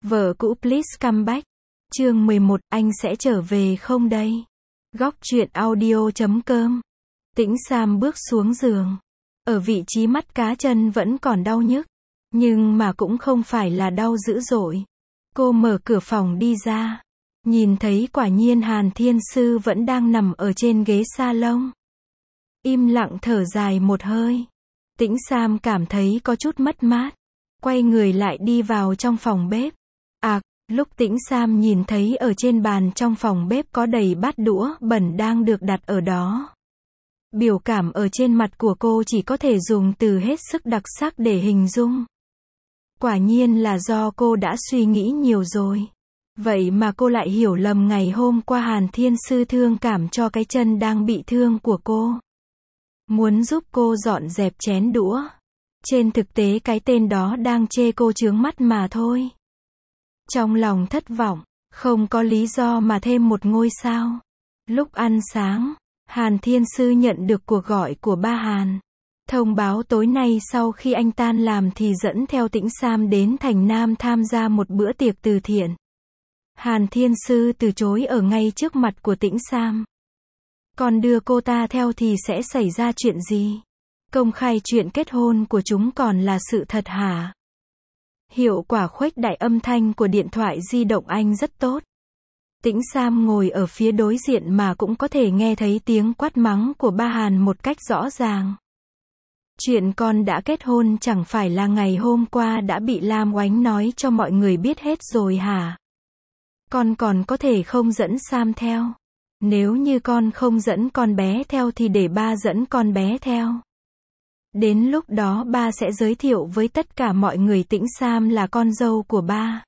Vợ cũ please come back. Chương 11, anh sẽ trở về không đây? Góc truyện audio.com. Tĩnh Sam bước xuống giường. Ở vị trí mắt cá chân vẫn còn đau nhức, nhưng mà cũng không phải là đau dữ dội. Cô mở cửa phòng đi ra, nhìn thấy quả nhiên Hàn Thiên Sư vẫn đang nằm ở trên ghế salon. Im lặng thở dài một hơi. Tĩnh Sam cảm thấy có chút mất mát, quay người lại đi vào trong phòng bếp. Lúc Tĩnh Sam nhìn thấy ở trên bàn trong phòng bếp có đầy bát đũa bẩn đang được đặt ở đó. Biểu cảm ở trên mặt của cô chỉ có thể dùng từ hết sức đặc sắc để hình dung. Quả nhiên là do cô đã suy nghĩ nhiều rồi. Vậy mà cô lại hiểu lầm ngày hôm qua Hàn Thiên Sư thương cảm cho cái chân đang bị thương của cô, muốn giúp cô dọn dẹp chén đũa. Trên thực tế cái tên đó đang chê cô chướng mắt mà thôi. Trong lòng thất vọng, không có lý do mà thêm một ngôi sao. Lúc ăn sáng, Hàn Thiên Sư nhận được cuộc gọi của ba Hàn. Thông báo tối nay sau khi anh tan làm thì dẫn theo Tĩnh Sam đến thành Nam tham gia một bữa tiệc từ thiện. Hàn Thiên Sư từ chối ở ngay trước mặt của Tĩnh Sam. Còn đưa cô ta theo thì sẽ xảy ra chuyện gì? Công khai chuyện kết hôn của chúng còn là sự thật hả? Hiệu quả khuếch đại âm thanh của điện thoại di động anh rất tốt. Tĩnh Sam ngồi ở phía đối diện mà cũng có thể nghe thấy tiếng quát mắng của ba Hàn một cách rõ ràng. Chuyện con đã kết hôn chẳng phải là ngày hôm qua đã bị Lam Oánh nói cho mọi người biết hết rồi hả? Con còn có thể không dẫn Sam theo. Nếu như con không dẫn con bé theo thì để ba dẫn con bé theo. Đến lúc đó ba sẽ giới thiệu với tất cả mọi người Tĩnh Sam là con dâu của ba.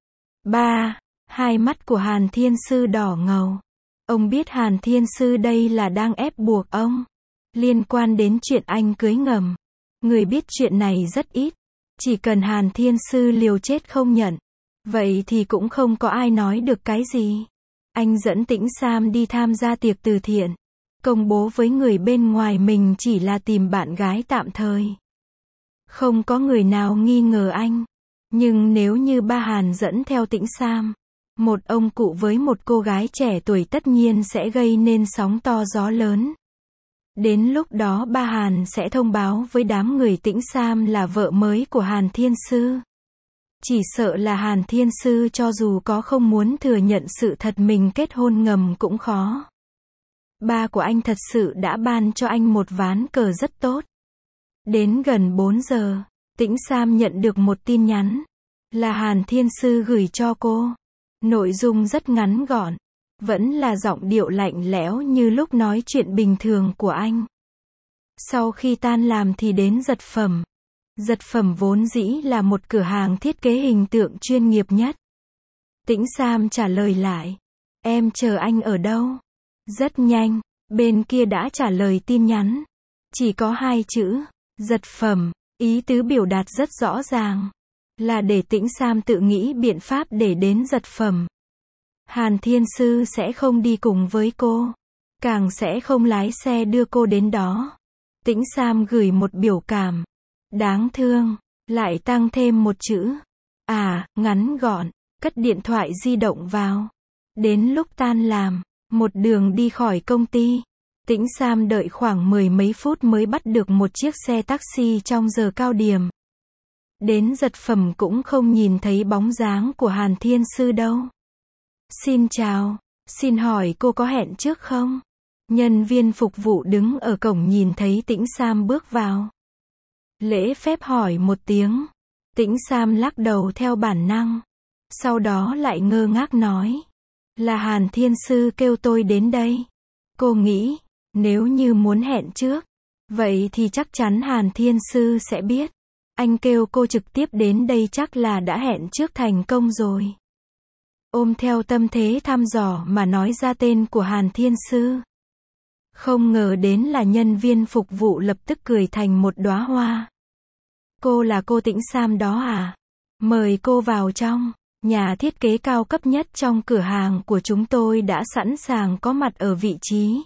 Ba, hai mắt của Hàn Thiên Sư đỏ ngầu. Ông biết Hàn Thiên Sư đây là đang ép buộc ông. Liên quan đến chuyện anh cưới ngầm. Người biết chuyện này rất ít. Chỉ cần Hàn Thiên Sư liều chết không nhận, vậy thì cũng không có ai nói được cái gì. Anh dẫn Tĩnh Sam đi tham gia tiệc từ thiện, công bố với người bên ngoài mình chỉ là tìm bạn gái tạm thời. Không có người nào nghi ngờ anh. Nhưng nếu như ba Hàn dẫn theo Tĩnh Sam, một ông cụ với một cô gái trẻ tuổi tất nhiên sẽ gây nên sóng to gió lớn. Đến lúc đó ba Hàn sẽ thông báo với đám người Tĩnh Sam là vợ mới của Hàn Thiên Sư. Chỉ sợ là Hàn Thiên Sư cho dù có không muốn thừa nhận sự thật mình kết hôn ngầm cũng khó. Ba của anh thật sự đã ban cho anh một ván cờ rất tốt. Đến gần 4 giờ, Tĩnh Sam nhận được một tin nhắn. Là Hàn Thiên Sư gửi cho cô. Nội dung rất ngắn gọn. Vẫn là giọng điệu lạnh lẽo như lúc nói chuyện bình thường của anh. Sau khi tan làm thì đến Dật Phẩm. Dật Phẩm vốn dĩ là một cửa hàng thiết kế hình tượng chuyên nghiệp nhất. Tĩnh Sam trả lời lại. Em chờ anh ở đâu? Rất nhanh, bên kia đã trả lời tin nhắn. Chỉ có 2 chữ, Dật Phẩm, ý tứ biểu đạt rất rõ ràng. Là để Tĩnh Sam tự nghĩ biện pháp để đến Dật Phẩm. Hàn Thiên Sư sẽ không đi cùng với cô. Càng sẽ không lái xe đưa cô đến đó. Tĩnh Sam gửi một biểu cảm. Đáng thương, lại tăng thêm một chữ. Ngắn gọn, cất điện thoại di động vào. Đến lúc tan làm, một đường đi khỏi công ty, Tĩnh Sam đợi khoảng 10 mấy phút mới bắt được một chiếc xe taxi trong giờ cao điểm. Đến Dật Phẩm cũng không nhìn thấy bóng dáng của Hàn Thiên Sư đâu. Xin chào, xin hỏi cô có hẹn trước không? Nhân viên phục vụ đứng ở cổng nhìn thấy Tĩnh Sam bước vào. Lễ phép hỏi một tiếng. Tĩnh Sam lắc đầu theo bản năng. Sau đó lại ngơ ngác nói. Là Hàn Thiên Sư kêu tôi đến đây. Cô nghĩ, nếu như muốn hẹn trước, vậy thì chắc chắn Hàn Thiên Sư sẽ biết. Anh kêu cô trực tiếp đến đây chắc là đã hẹn trước thành công rồi. Ôm theo tâm thế thăm dò mà nói ra tên của Hàn Thiên Sư. Không ngờ đến là nhân viên phục vụ lập tức cười thành một đóa hoa. Cô là cô Tĩnh Sam đó à? Mời cô vào trong. Nhà thiết kế cao cấp nhất trong cửa hàng của chúng tôi đã sẵn sàng có mặt ở vị trí.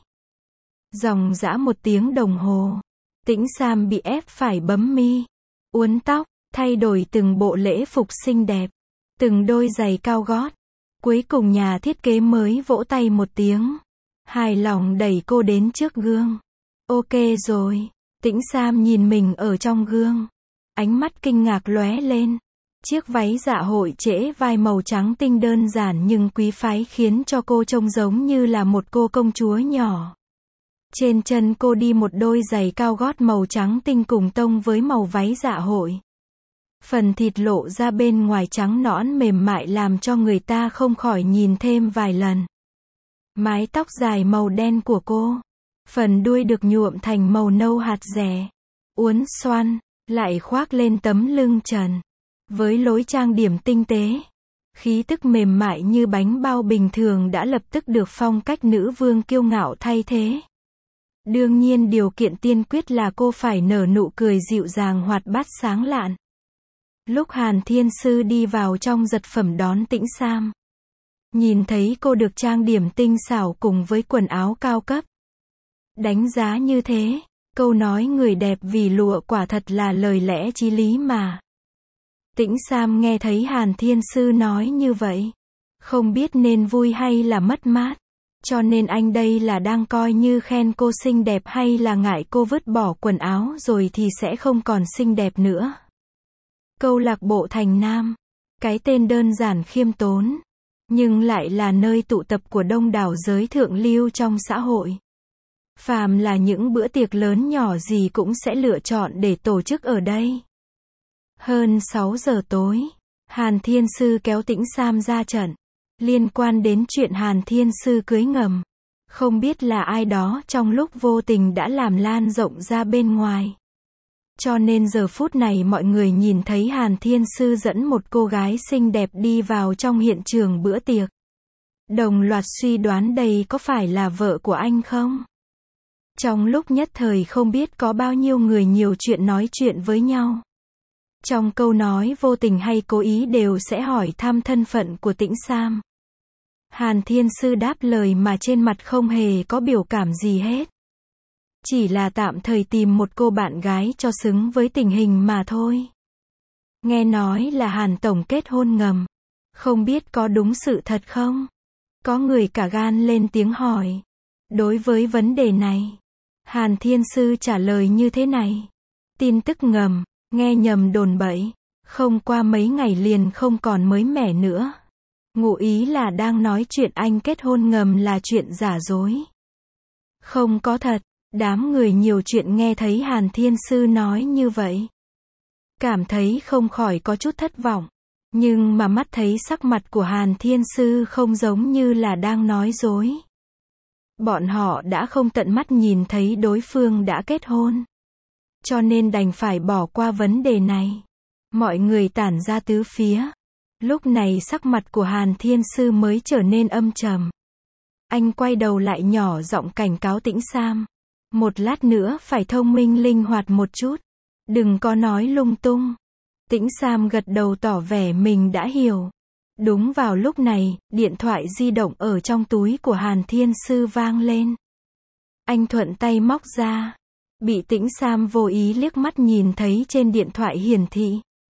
Dòng dã 1 tiếng đồng hồ. Tĩnh Sam bị ép phải bấm mi, uốn tóc, thay đổi từng bộ lễ phục xinh đẹp. từng đôi giày cao gót. Cuối cùng nhà thiết kế mới vỗ tay một tiếng. Hài lòng đẩy cô đến trước gương. Ok rồi. Tĩnh Sam nhìn mình ở trong gương. Ánh mắt kinh ngạc lóe lên. Chiếc váy dạ hội trễ vai màu trắng tinh đơn giản nhưng quý phái khiến cho cô trông giống như là một cô công chúa nhỏ. Trên chân cô đi một đôi giày cao gót màu trắng tinh cùng tông với màu váy dạ hội. Phần thịt lộ ra bên ngoài trắng nõn mềm mại làm cho người ta không khỏi nhìn thêm vài lần. Mái tóc dài màu đen của cô. Phần đuôi được nhuộm thành màu nâu hạt dẻ. Uốn xoăn, lại khoác lên tấm lưng trần. Với lối trang điểm tinh tế. Khí tức mềm mại như bánh bao bình thường đã lập tức được phong cách nữ vương kiêu ngạo thay thế. Đương nhiên điều kiện tiên quyết là cô phải nở nụ cười dịu dàng hoạt bát sáng lạn. Lúc Hàn Thiên Sư đi vào trong giật phẩm đón Tĩnh Sam. Nhìn thấy cô được trang điểm tinh xảo cùng với quần áo cao cấp. Đánh giá như thế, câu nói người đẹp vì lụa quả thật là lời lẽ chí lý mà. Tĩnh Sam nghe thấy Hàn Thiên Sư nói như vậy. Không biết nên vui hay là mất mát. Cho nên anh đây là đang coi như khen cô xinh đẹp hay là ngại cô vứt bỏ quần áo rồi thì sẽ không còn xinh đẹp nữa. Câu lạc bộ Thành Nam. Cái tên đơn giản khiêm tốn. Nhưng lại là nơi tụ tập của đông đảo giới thượng lưu trong xã hội. Phàm là những bữa tiệc lớn nhỏ gì cũng sẽ lựa chọn để tổ chức ở đây. Hơn 6 giờ tối, Hàn Thiên Sư kéo Tĩnh Sam ra trận. Liên quan đến chuyện Hàn Thiên Sư cưới ngầm. Không biết là ai đó trong lúc vô tình đã làm lan rộng ra bên ngoài. Cho nên giờ phút này mọi người nhìn thấy Hàn Thiên Sư dẫn một cô gái xinh đẹp đi vào trong hiện trường bữa tiệc. Đồng loạt suy đoán đây có phải là vợ của anh không? Trong lúc nhất thời không biết có bao nhiêu người nhiều chuyện nói chuyện với nhau. Trong câu nói vô tình hay cố ý đều sẽ hỏi thăm thân phận của Tĩnh Sam. Hàn Thiên Sư đáp lời mà trên mặt không hề có biểu cảm gì hết. Chỉ là tạm thời tìm một cô bạn gái cho xứng với tình hình mà thôi. Nghe nói là Hàn Tổng kết hôn ngầm. Không biết có đúng sự thật không? Có người cả gan lên tiếng hỏi. Đối với vấn đề này, Hàn Thiên Sư trả lời như thế này. Tin tức ngầm, nghe nhầm đồn bậy. Không qua mấy ngày liền không còn mới mẻ nữa. Ngụ ý là đang nói chuyện anh kết hôn ngầm là chuyện giả dối. Không có thật. Đám người nhiều chuyện nghe thấy Hàn Thiên Sư nói như vậy. Cảm thấy không khỏi có chút thất vọng. Nhưng mà mắt thấy sắc mặt của Hàn Thiên Sư không giống như là đang nói dối. Bọn họ đã không tận mắt nhìn thấy đối phương đã kết hôn. Cho nên đành phải bỏ qua vấn đề này. Mọi người tản ra tứ phía. Lúc này sắc mặt của Hàn Thiên Sư mới trở nên âm trầm. Anh quay đầu lại nhỏ giọng cảnh cáo Tĩnh Sam. Một lát nữa phải thông minh linh hoạt một chút. Đừng có nói lung tung. Tĩnh Sam gật đầu tỏ vẻ mình đã hiểu. Đúng vào lúc này, điện thoại di động ở trong túi của Hàn Thiên Sư vang lên. Anh thuận tay móc ra. Bị Tĩnh Sam vô ý liếc mắt nhìn thấy trên điện thoại hiển thị.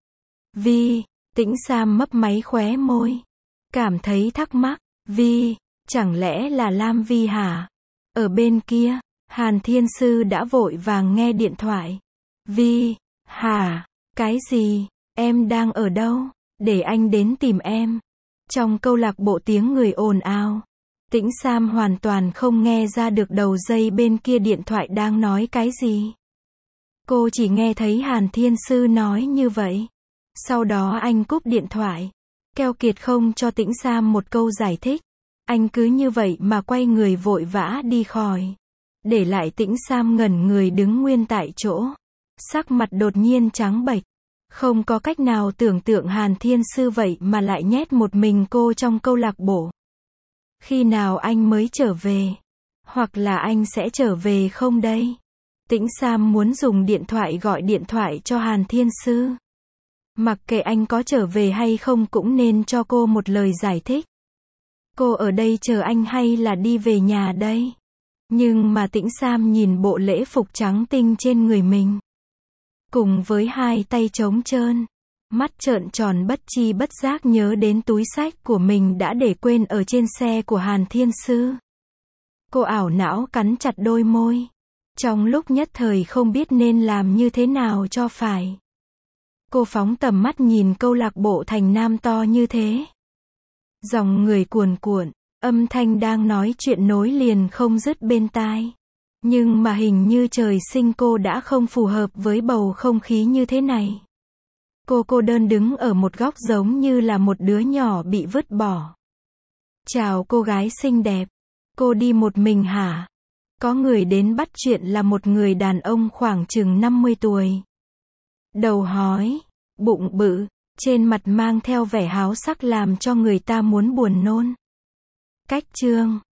Vi, Tĩnh Sam mấp máy khóe môi. Cảm thấy thắc mắc. Vi, chẳng lẽ là Lam Vi hả? Ở bên kia, Hàn Thiên Sư đã vội vàng nghe điện thoại. Vi, hả? Cái gì? Em đang ở đâu? Để anh đến tìm em. Trong câu lạc bộ tiếng người ồn ào. Tĩnh Sam hoàn toàn không nghe ra được đầu dây bên kia điện thoại đang nói cái gì. Cô chỉ nghe thấy Hàn Thiên Sư nói như vậy. Sau đó anh cúp điện thoại. Keo kiệt không cho Tĩnh Sam một câu giải thích. Anh cứ như vậy mà quay người vội vã đi khỏi. Để lại Tĩnh Sam ngẩn người đứng nguyên tại chỗ. Sắc mặt đột nhiên trắng bệch. Không có cách nào tưởng tượng Hàn Thiên Sư vậy mà lại nhét một mình cô trong câu lạc bộ. Khi nào anh mới trở về? Hoặc là anh sẽ trở về không đây? Tĩnh Sam muốn dùng điện thoại gọi điện thoại cho Hàn Thiên Sư. Mặc kệ anh có trở về hay không cũng nên cho cô một lời giải thích. Cô ở đây chờ anh hay là đi về nhà đây? Nhưng mà Tĩnh Sam nhìn bộ lễ phục trắng tinh trên người mình. Cùng với hai tay trống trơn. Mắt trợn tròn bất tri bất giác nhớ đến túi xách của mình đã để quên ở trên xe của Hàn Thiên Sư. Cô ảo não cắn chặt đôi môi. Trong lúc nhất thời không biết nên làm như thế nào cho phải. Cô phóng tầm mắt nhìn câu lạc bộ Thành Nam to như thế. Dòng người cuồn cuộn, âm thanh đang nói chuyện nối liền không dứt bên tai. Nhưng mà hình như trời sinh cô đã không phù hợp với bầu không khí như thế này. Cô cô đơn đứng ở một góc giống như là một đứa nhỏ bị vứt bỏ. Chào cô gái xinh đẹp. Cô đi một mình hả? Có người đến bắt chuyện là một người đàn ông khoảng chừng 50 tuổi. Đầu hói, bụng bự, trên mặt mang theo vẻ háo sắc làm cho người ta muốn buồn nôn. Cách chương